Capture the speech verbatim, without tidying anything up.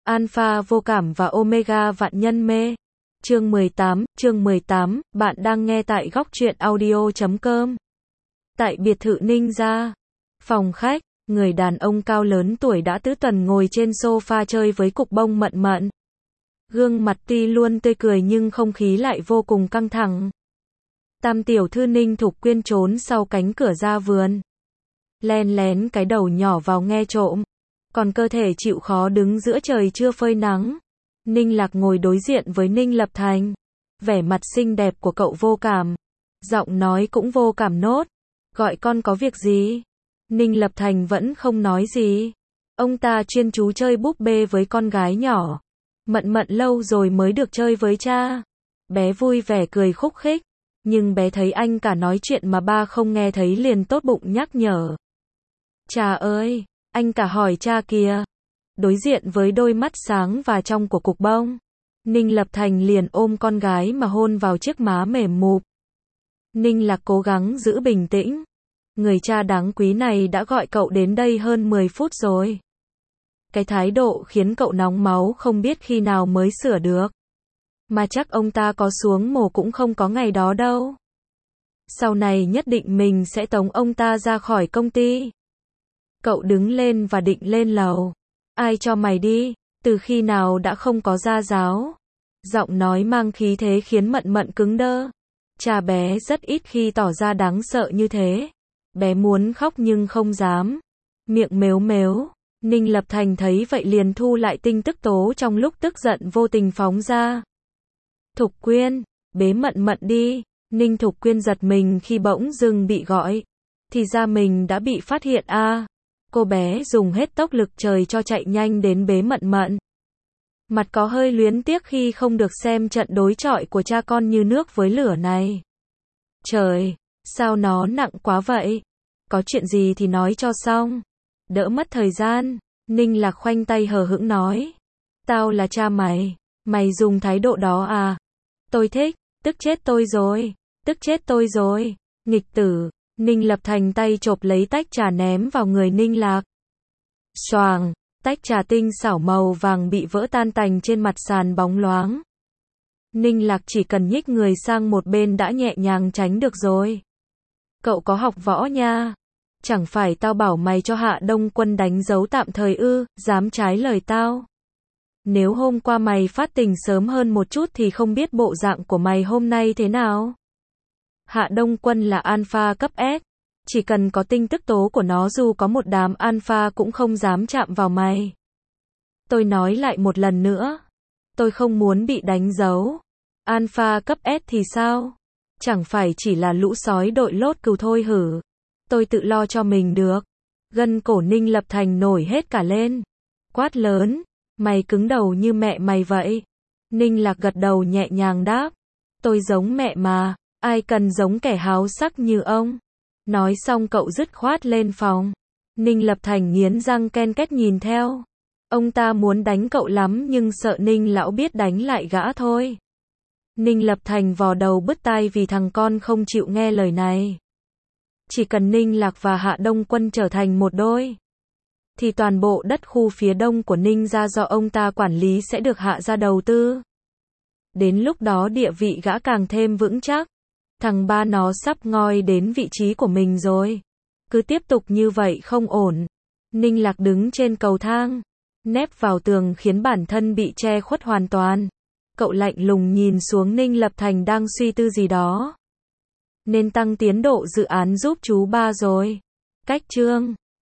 Alpha vô cảm và Omega vạn nhân mê. Chương mười tám, chương mười tám, bạn đang nghe tại góc truyện audio chấm com. Tại biệt thự Ninja, phòng khách, người đàn ông cao lớn tuổi đã tứ tuần ngồi trên sofa chơi với cục bông mận mận. Gương mặt tuy luôn tươi cười nhưng không khí lại vô cùng căng thẳng. Tam tiểu thư Ninh Thục Quyên trốn sau cánh cửa ra vườn, len lén cái đầu nhỏ vào nghe trộm, còn cơ thể chịu khó đứng giữa trời chưa phơi nắng. Ninh Lạc ngồi đối diện với Ninh Lập Thành, vẻ mặt xinh đẹp của cậu vô cảm, giọng nói cũng vô cảm nốt. Gọi con có việc gì? Ninh Lập Thành vẫn không nói gì. Ông ta chuyên chú chơi búp bê với con gái nhỏ. Mận mận lâu rồi mới được chơi với cha. Bé vui vẻ cười khúc khích, nhưng bé thấy anh cả nói chuyện mà ba không nghe thấy liền tốt bụng nhắc nhở. Cha ơi, anh cả hỏi cha kìa. Đối diện với đôi mắt sáng và trong của cục bông, Ninh Lập Thành liền ôm con gái mà hôn vào chiếc má mềm mụp. Ninh Lạc cố gắng giữ bình tĩnh. Người cha đáng quý này đã gọi cậu đến đây hơn mười phút rồi. Cái thái độ khiến cậu nóng máu không biết khi nào mới sửa được. Mà chắc ông ta có xuống mồ cũng không có ngày đó đâu. Sau này nhất định mình sẽ tống ông ta ra khỏi công ty. Cậu đứng lên và định lên lầu. Ai cho mày đi? Từ khi nào đã không có gia giáo? Giọng nói mang khí thế khiến mận mận cứng đơ. Cha bé rất ít khi tỏ ra đáng sợ như thế. Bé muốn khóc nhưng không dám. Miệng mếu mếu. Ninh Lập Thành thấy vậy liền thu lại tin tức tố trong lúc tức giận vô tình phóng ra. Thục Quyên, bế mận mận đi. Ninh Thục Quyên giật mình khi bỗng dưng bị gọi. Thì ra mình đã bị phát hiện a. À. Cô bé dùng hết tốc lực trời cho chạy nhanh đến bế mận mận. Mặt có hơi luyến tiếc khi không được xem trận đối chọi của cha con như nước với lửa này. Trời, sao nó nặng quá vậy? Có chuyện gì thì nói cho xong. Đỡ mất thời gian. Ninh Lạc khoanh tay hờ hững nói. Tao là cha mày. Mày dùng thái độ đó à? Tôi thích. Tức chết tôi rồi. Tức chết tôi rồi. Nghịch tử. Ninh Lập Thành tay chộp lấy tách trà ném vào người Ninh Lạc. Xoàng, tách trà tinh xảo màu vàng bị vỡ tan tành trên mặt sàn bóng loáng. Ninh Lạc chỉ cần nhích người sang một bên đã nhẹ nhàng tránh được rồi. Cậu có học võ nha. Chẳng phải tao bảo mày cho Hạ Đông Quân đánh dấu tạm thời ư, dám trái lời tao. Nếu hôm qua mày phát tình sớm hơn một chút thì không biết bộ dạng của mày hôm nay thế nào. Hạ Đông Quân là alpha cấp S. Chỉ cần có tinh tức tố của nó dù có một đám alpha cũng không dám chạm vào mày. Tôi nói lại một lần nữa. Tôi không muốn bị đánh dấu. Alpha cấp S thì sao? Chẳng phải chỉ là lũ sói đội lốt cừu thôi hử. Tôi tự lo cho mình được. Gân cổ Ninh Lập Thành nổi hết cả lên. Quát lớn. Mày cứng đầu như mẹ mày vậy. Ninh Lạc gật đầu nhẹ nhàng đáp. Tôi giống mẹ mà. Ai cần giống kẻ háo sắc như ông. Nói xong cậu dứt khoát lên phòng. Ninh Lập Thành nghiến răng ken két nhìn theo. Ông ta muốn đánh cậu lắm nhưng sợ Ninh lão biết đánh lại gã thôi. Ninh Lập Thành vò đầu bứt tai vì thằng con không chịu nghe lời này. Chỉ cần Ninh Lạc và Hạ Đông Quân trở thành một đôi, thì toàn bộ đất khu phía đông của Ninh gia do ông ta quản lý sẽ được Hạ gia đầu tư. Đến lúc đó địa vị gã càng thêm vững chắc. Thằng ba nó sắp ngoi đến vị trí của mình rồi. Cứ tiếp tục như vậy không ổn. Ninh Lạc đứng trên cầu thang, nép vào tường khiến bản thân bị che khuất hoàn toàn. Cậu lạnh lùng nhìn xuống Ninh Lập Thành đang suy tư gì đó. Nên tăng tiến độ dự án giúp chú ba rồi. Cách chương